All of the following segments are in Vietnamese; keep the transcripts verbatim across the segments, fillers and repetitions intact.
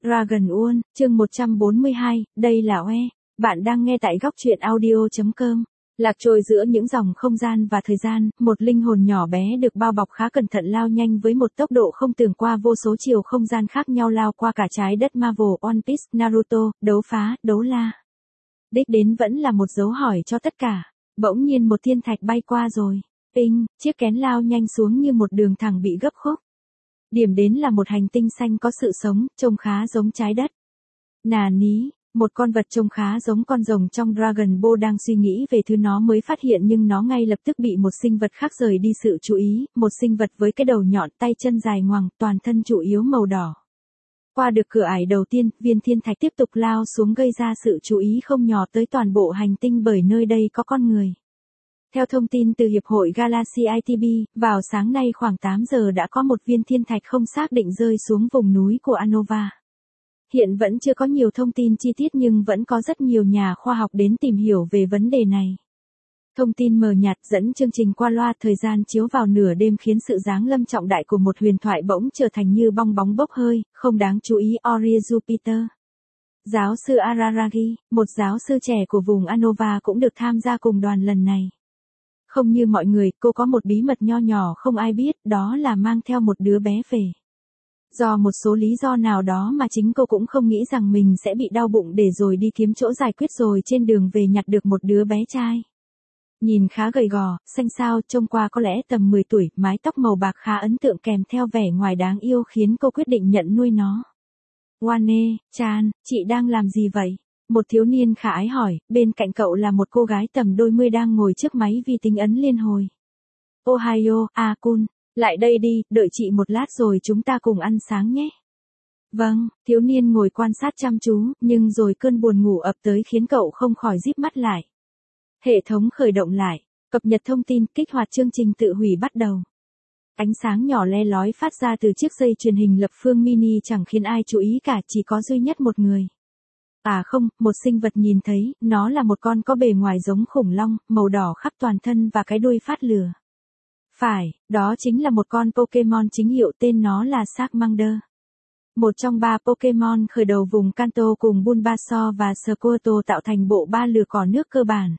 Dragon World, chương một trăm bốn mươi hai, đây là oe. Bạn đang nghe tại góc truyện audio.com. Lạc trôi giữa những dòng không gian và thời gian, một linh hồn nhỏ bé được bao bọc khá cẩn thận lao nhanh với một tốc độ không tưởng qua vô số chiều không gian khác nhau lao qua cả trái đất Marvel, One Piece, Naruto, đấu phá, đấu la. Đích đến vẫn là một dấu hỏi cho tất cả. Bỗng nhiên một thiên thạch bay qua rồi. Ping, chiếc kén lao nhanh xuống như một đường thẳng bị gấp khúc. Điểm đến là một hành tinh xanh có sự sống, trông khá giống trái đất. Nà ní, một con vật trông khá giống con rồng trong Dragon Ball đang suy nghĩ về thứ nó mới phát hiện nhưng nó ngay lập tức bị một sinh vật khác rời đi sự chú ý, một sinh vật với cái đầu nhọn tay chân dài ngoằng, toàn thân chủ yếu màu đỏ. Qua được cửa ải đầu tiên, viên thiên thạch tiếp tục lao xuống gây ra sự chú ý không nhỏ tới toàn bộ hành tinh bởi nơi đây có con người. Theo thông tin từ Hiệp hội Galaxy i tê bê, vào sáng nay khoảng tám giờ đã có một viên thiên thạch không xác định rơi xuống vùng núi của Anova. Hiện vẫn chưa có nhiều thông tin chi tiết nhưng vẫn có rất nhiều nhà khoa học đến tìm hiểu về vấn đề này. Thông tin mờ nhạt dẫn chương trình qua loa thời gian chiếu vào nửa đêm khiến sự giáng lâm trọng đại của một huyền thoại bỗng trở thành như bong bóng bốc hơi, không đáng chú ý. Ori Jupiter. Giáo sư Araragi, một giáo sư trẻ của vùng Anova cũng được tham gia cùng đoàn lần này. Không như mọi người, cô có một bí mật nho nhỏ không ai biết, đó là mang theo một đứa bé về. Do một số lý do nào đó mà chính cô cũng không nghĩ rằng mình sẽ bị đau bụng để rồi đi kiếm chỗ giải quyết rồi trên đường về nhặt được một đứa bé trai. Nhìn khá gầy gò, xanh xao, trông qua có lẽ tầm mười tuổi, mái tóc màu bạc khá ấn tượng kèm theo vẻ ngoài đáng yêu khiến cô quyết định nhận nuôi nó. Wane, Chan, chị đang làm gì vậy? Một thiếu niên khả ái hỏi, bên cạnh cậu là một cô gái tầm đôi mươi đang ngồi trước máy vi tính ấn liên hồi. Ohio, A-kun, lại đây đi, đợi chị một lát rồi chúng ta cùng ăn sáng nhé. Vâng, thiếu niên ngồi quan sát chăm chú, nhưng rồi cơn buồn ngủ ập tới khiến cậu không khỏi díp mắt lại. Hệ thống khởi động lại, cập nhật thông tin, kích hoạt chương trình tự hủy bắt đầu. Ánh sáng nhỏ le lói phát ra từ chiếc dây truyền hình lập phương mini chẳng khiến ai chú ý cả, chỉ có duy nhất một người. À không, một sinh vật nhìn thấy, nó là một con có bề ngoài giống khủng long, màu đỏ khắp toàn thân và cái đuôi phát lửa. Phải, đó chính là một con Pokemon chính hiệu, tên nó là Charmander. Một trong ba Pokemon khởi đầu vùng Kanto cùng Bulbasaur và Squirtle tạo thành bộ ba lửa cỏ nước cơ bản.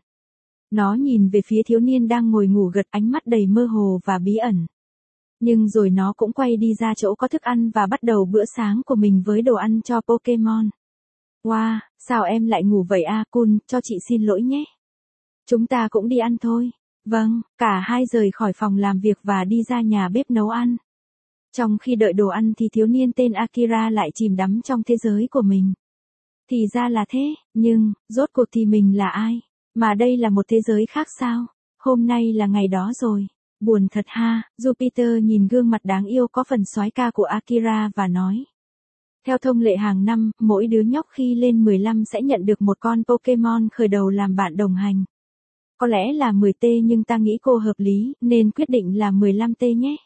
Nó nhìn về phía thiếu niên đang ngồi ngủ gật, ánh mắt đầy mơ hồ và bí ẩn. Nhưng rồi nó cũng quay đi ra chỗ có thức ăn và bắt đầu bữa sáng của mình với đồ ăn cho Pokemon. Wow, sao em lại ngủ vậy A-kun, cho chị xin lỗi nhé. Chúng ta cũng đi ăn thôi. Vâng, cả hai rời khỏi phòng làm việc và đi ra nhà bếp nấu ăn. Trong khi đợi đồ ăn thì thiếu niên tên Akira lại chìm đắm trong thế giới của mình. Thì ra là thế, nhưng, rốt cuộc thì mình là ai? Mà đây là một thế giới khác sao? Hôm nay là ngày đó rồi. Buồn thật ha, Jupiter nhìn gương mặt đáng yêu có phần soái ca của Akira và nói. Theo thông lệ hàng năm, mỗi đứa nhóc khi lên mười lăm sẽ nhận được một con Pokemon khởi đầu làm bạn đồng hành. Có lẽ là mười tê nhưng ta nghĩ cô hợp lý, nên quyết định là mười lăm tê nhé.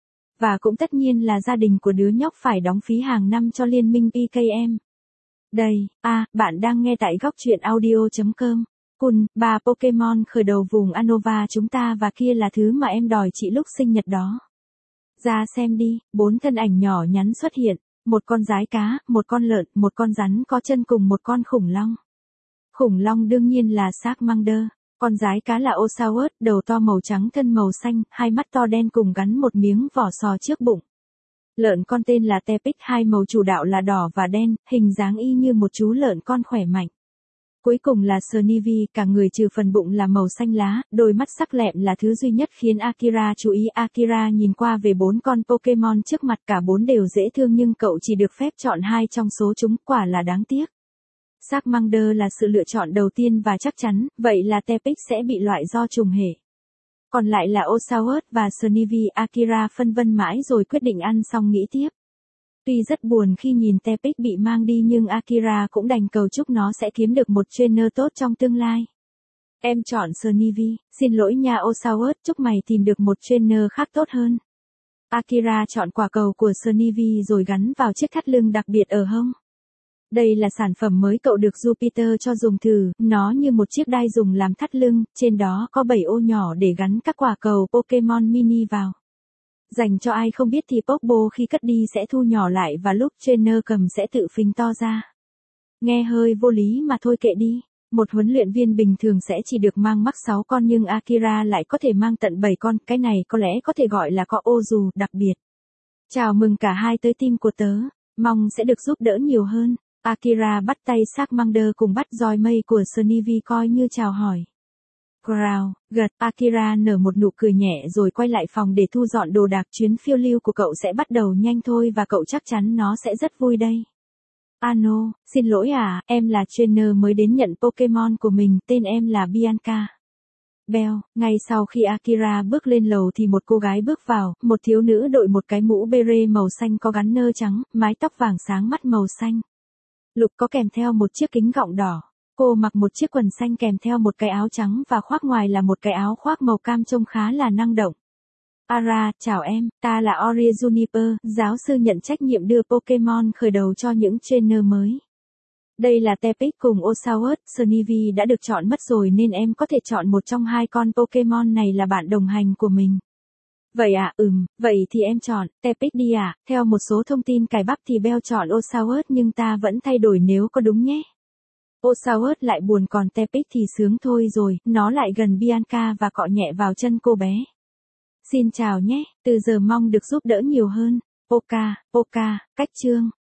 Và cũng tất nhiên là gia đình của đứa nhóc phải đóng phí hàng năm cho liên minh pê ca em. Đây, à, bạn đang nghe tại góc truyện audio.com. Kun, ba Pokemon khởi đầu vùng Anova chúng ta và kia là thứ mà em đòi chị lúc sinh nhật đó. Ra xem đi, bốn thân ảnh nhỏ nhắn xuất hiện. Một con giái cá, một con lợn, một con rắn có chân cùng một con khủng long. Khủng long đương nhiên là Charmander. Con giái cá là Oshawott, đầu to màu trắng thân màu xanh, hai mắt to đen cùng gắn một miếng vỏ sò trước bụng. Lợn con tên là Tepic, hai màu chủ đạo là đỏ và đen, hình dáng y như một chú lợn con khỏe mạnh. Cuối cùng là Snivy, cả người trừ phần bụng là màu xanh lá, đôi mắt sắc lẹm là thứ duy nhất khiến Akira chú ý. Akira nhìn qua về bốn con Pokemon trước mặt, cả bốn đều dễ thương nhưng cậu chỉ được phép chọn hai trong số chúng, quả là đáng tiếc. Charmander là sự lựa chọn đầu tiên và chắc chắn, vậy là Tepic sẽ bị loại do trùng hệ. Còn lại là Oshawott và Snivy. Akira phân vân mãi rồi quyết định ăn xong nghĩ tiếp. Tuy rất buồn khi nhìn Tepic bị mang đi nhưng Akira cũng đành cầu chúc nó sẽ kiếm được một trainer tốt trong tương lai. Em chọn Snivy, xin lỗi nha Oshawott, chúc mày tìm được một trainer khác tốt hơn. Akira chọn quả cầu của Snivy rồi gắn vào chiếc thắt lưng đặc biệt ở hông. Đây là sản phẩm mới cậu được Jupiter cho dùng thử, nó như một chiếc đai dùng làm thắt lưng, trên đó có bảy ô nhỏ để gắn các quả cầu Pokemon mini vào. Dành cho ai không biết thì Pogba khi cất đi sẽ thu nhỏ lại và lúc trainer cầm sẽ tự phình to ra. Nghe hơi vô lý mà thôi kệ đi. Một huấn luyện viên bình thường sẽ chỉ được mang mắc sáu con nhưng Akira lại có thể mang tận bảy con, cái này có lẽ có thể gọi là có ô dù đặc biệt. Chào mừng cả hai tới team của tớ, mong sẽ được giúp đỡ nhiều hơn. Akira bắt tay Charmander cùng bắt roi mây của Snivy coi như chào hỏi. Growl, gật, Akira nở một nụ cười nhẹ rồi quay lại phòng để thu dọn đồ đạc, chuyến phiêu lưu của cậu sẽ bắt đầu nhanh thôi và cậu chắc chắn nó sẽ rất vui đây. Ano, xin lỗi à, em là trainer mới đến nhận Pokemon của mình, tên em là Bianca. Bell, ngay sau khi Akira bước lên lầu thì một cô gái bước vào, một thiếu nữ đội một cái mũ beret màu xanh có gắn nơ trắng, mái tóc vàng sáng mắt màu xanh lục có kèm theo một chiếc kính gọng đỏ. Cô mặc một chiếc quần xanh kèm theo một cái áo trắng và khoác ngoài là một cái áo khoác màu cam trông khá là năng động. Ara, chào em, ta là Ori Juniper, giáo sư nhận trách nhiệm đưa Pokemon khởi đầu cho những trainer mới. Đây là Tepic cùng Oshawott, Snivy đã được chọn mất rồi nên em có thể chọn một trong hai con Pokemon này là bạn đồng hành của mình. Vậy à, ừm, vậy thì em chọn Tepic đi à, theo một số thông tin cài bắp thì Bell chọn Oshawott nhưng ta vẫn thay đổi nếu có đúng nhé. Oshawott lại buồn còn Tepic thì sướng thôi rồi, nó lại gần Bianca và cọ nhẹ vào chân cô bé. Xin chào nhé, từ giờ mong được giúp đỡ nhiều hơn. Poka, Poka, cách chương.